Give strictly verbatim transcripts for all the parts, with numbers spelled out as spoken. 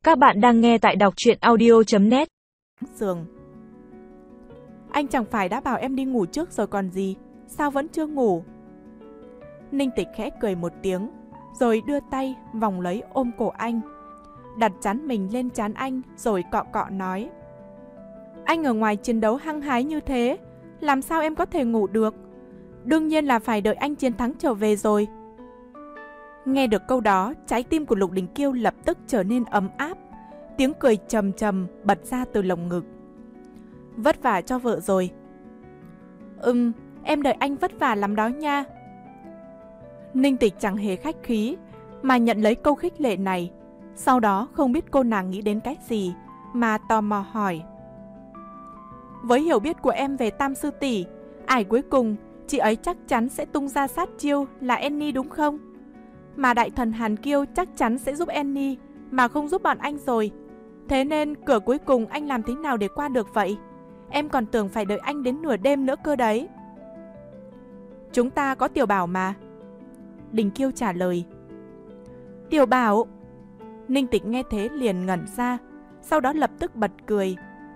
Các bạn đang nghe tại đọc truyện audio chấm net. Giường. Anh chẳng phải đã bảo em đi ngủ trước rồi còn gì, sao vẫn chưa ngủ? Ninh Tịch khẽ cười một tiếng, rồi đưa tay vòng lấy ôm cổ anh, đặt trán mình lên trán anh rồi cọ cọ nói: Anh ở ngoài chiến đấu hăng hái như thế, làm sao em có thể ngủ được? Đương nhiên là phải đợi anh chiến thắng trở về rồi. Nghe được câu đó, trái tim của Lục Đình Kiêu lập tức trở nên ấm áp, tiếng cười trầm trầm bật ra từ lồng ngực. Vất vả cho vợ rồi. Ừm, em đợi anh vất vả lắm đó nha. Ninh Tịch chẳng hề khách khí mà nhận lấy câu khích lệ này. Sau đó không biết cô nàng nghĩ đến cái gì mà tò mò hỏi: Với hiểu biết của em về Tam sư tỷ, ải cuối cùng chị ấy chắc chắn sẽ tung ra sát chiêu là Annie đúng không? Mà đại thần Hàn Kiêu chắc chắn sẽ giúp Annie mà không giúp bọn anh rồi. Thế nên cửa cuối cùng anh làm thế nào để qua được vậy? Em còn tưởng phải đợi anh đến nửa đêm nữa cơ đấy. Chúng ta có Tiểu Bảo mà. Đình Kiêu trả lời. Tiểu Bảo? Ninh Tịch nghe thế liền ngẩn ra, sau đó lập tức bật cười.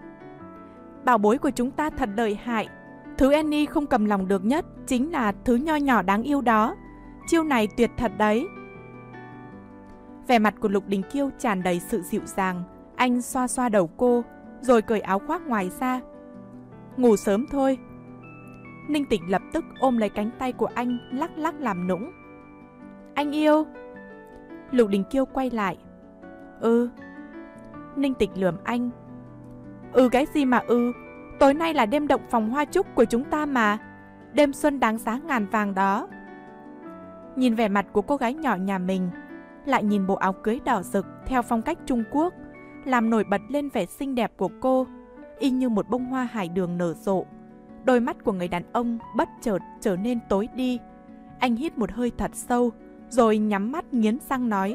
Bảo bối của chúng ta thật lợi hại. Thứ Annie không cầm lòng được nhất chính là thứ nho nhỏ đáng yêu đó. Chiêu này tuyệt thật đấy. Vẻ mặt của Lục Đình Kiêu tràn đầy sự dịu dàng. Anh xoa xoa đầu cô, rồi cởi áo khoác ngoài ra. Ngủ sớm thôi. Ninh Tịch lập tức ôm lấy cánh tay của anh, lắc lắc làm nũng. Anh yêu. Lục Đình Kiêu quay lại. Ừ. Ninh Tịch lườm anh. Ừ cái gì mà ừ? Tối nay là đêm động phòng hoa trúc của chúng ta mà. Đêm xuân đáng giá ngàn vàng đó. Nhìn vẻ mặt của cô gái nhỏ nhà mình, lại nhìn bộ áo cưới đỏ rực theo phong cách Trung Quốc, làm nổi bật lên vẻ xinh đẹp của cô, y như một bông hoa hải đường nở rộ. Đôi mắt của người đàn ông bất chợt trở nên tối đi. Anh hít một hơi thật sâu, rồi nhắm mắt nghiến răng nói: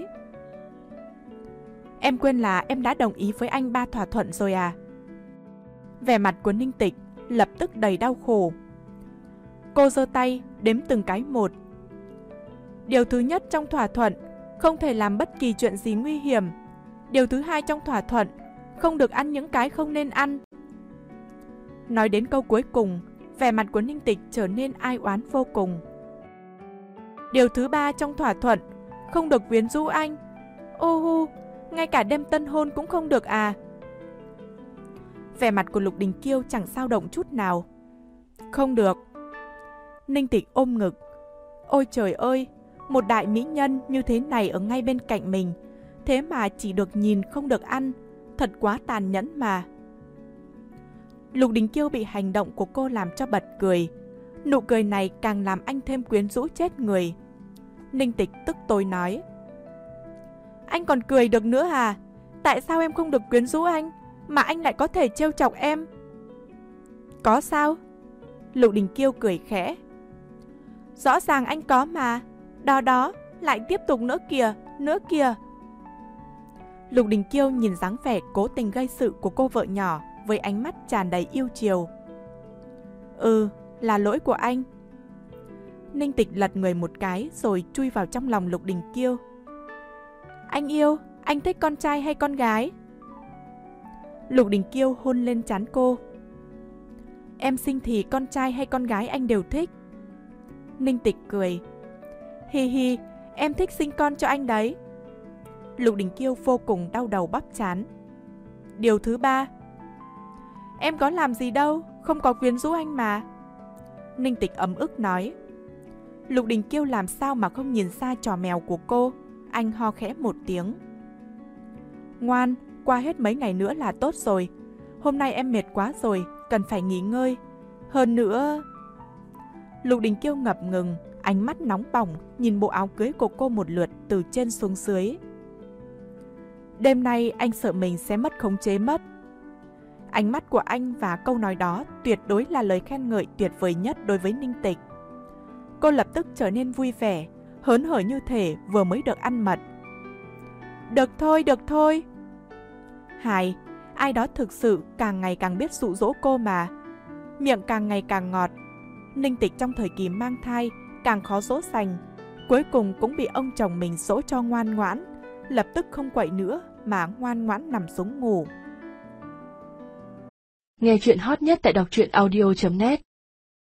Em quên là em đã đồng ý với anh ba thỏa thuận rồi à? Vẻ mặt của Ninh Tịch lập tức đầy đau khổ. Cô giơ tay đếm từng cái một. Điều thứ nhất trong thỏa thuận, không thể làm bất kỳ chuyện gì nguy hiểm. Điều thứ hai trong thỏa thuận, không được ăn những cái không nên ăn. Nói đến câu cuối cùng, vẻ mặt của Ninh Tịch trở nên ai oán vô cùng. Điều thứ ba trong thỏa thuận, không được quyến rũ anh. Ô hu, ngay cả đêm tân hôn cũng không được à? Vẻ mặt của Lục Đình Kiêu chẳng dao động chút nào. Không được. Ninh Tịch ôm ngực. Ôi trời ơi, một đại mỹ nhân như thế này ở ngay bên cạnh mình, thế mà chỉ được nhìn không được ăn, thật quá tàn nhẫn mà. Lục Đình Kiêu bị hành động của cô làm cho bật cười. Nụ cười này càng làm anh thêm quyến rũ chết người. Ninh Tịch tức tối nói: Anh còn cười được nữa à? Tại sao em không được quyến rũ anh, mà anh lại có thể trêu chọc em? Có sao? Lục Đình Kiêu cười khẽ. Rõ ràng anh có mà. Đó đó, lại tiếp tục nữa kìa, nữa kìa. Lục Đình Kiêu nhìn dáng vẻ cố tình gây sự của cô vợ nhỏ với ánh mắt tràn đầy yêu chiều. Ừ, là lỗi của anh. Ninh Tịch lật người một cái rồi chui vào trong lòng Lục Đình Kiêu. Anh yêu, anh thích con trai hay con gái? Lục Đình Kiêu hôn lên trán cô. Em sinh thì con trai hay con gái anh đều thích. Ninh Tịch cười. Hi hi, em thích sinh con cho anh đấy. Lục Đình Kiêu vô cùng đau đầu bắp trán. Điều thứ ba. Em có làm gì đâu, không có quyến rũ anh mà. Ninh Tịch ấm ức nói. Lục Đình Kiêu làm sao mà không nhìn ra trò mèo của cô. Anh ho khẽ một tiếng. Ngoan, qua hết mấy ngày nữa là tốt rồi. Hôm nay em mệt quá rồi, cần phải nghỉ ngơi. Hơn nữa... Lục Đình Kiêu ngập ngừng, ánh mắt nóng bỏng nhìn bộ áo cưới của cô một lượt từ trên xuống dưới. Đêm nay anh sợ mình sẽ mất khống chế mất. Ánh mắt của anh và câu nói đó tuyệt đối là lời khen ngợi tuyệt vời nhất đối với Ninh Tịch. Cô lập tức trở nên vui vẻ, hớn hở như thể vừa mới được ăn mật. Được thôi, được thôi. Hài, ai đó thực sự càng ngày càng biết dụ dỗ cô mà. Miệng càng ngày càng ngọt. Ninh Tịch trong thời kỳ mang thai càng khó dỗ dành, cuối cùng cũng bị ông chồng mình dỗ cho ngoan ngoãn, lập tức không quậy nữa mà ngoan ngoãn nằm xuống ngủ. Nghe chuyện hot nhất tại đọc truyện audio chấm net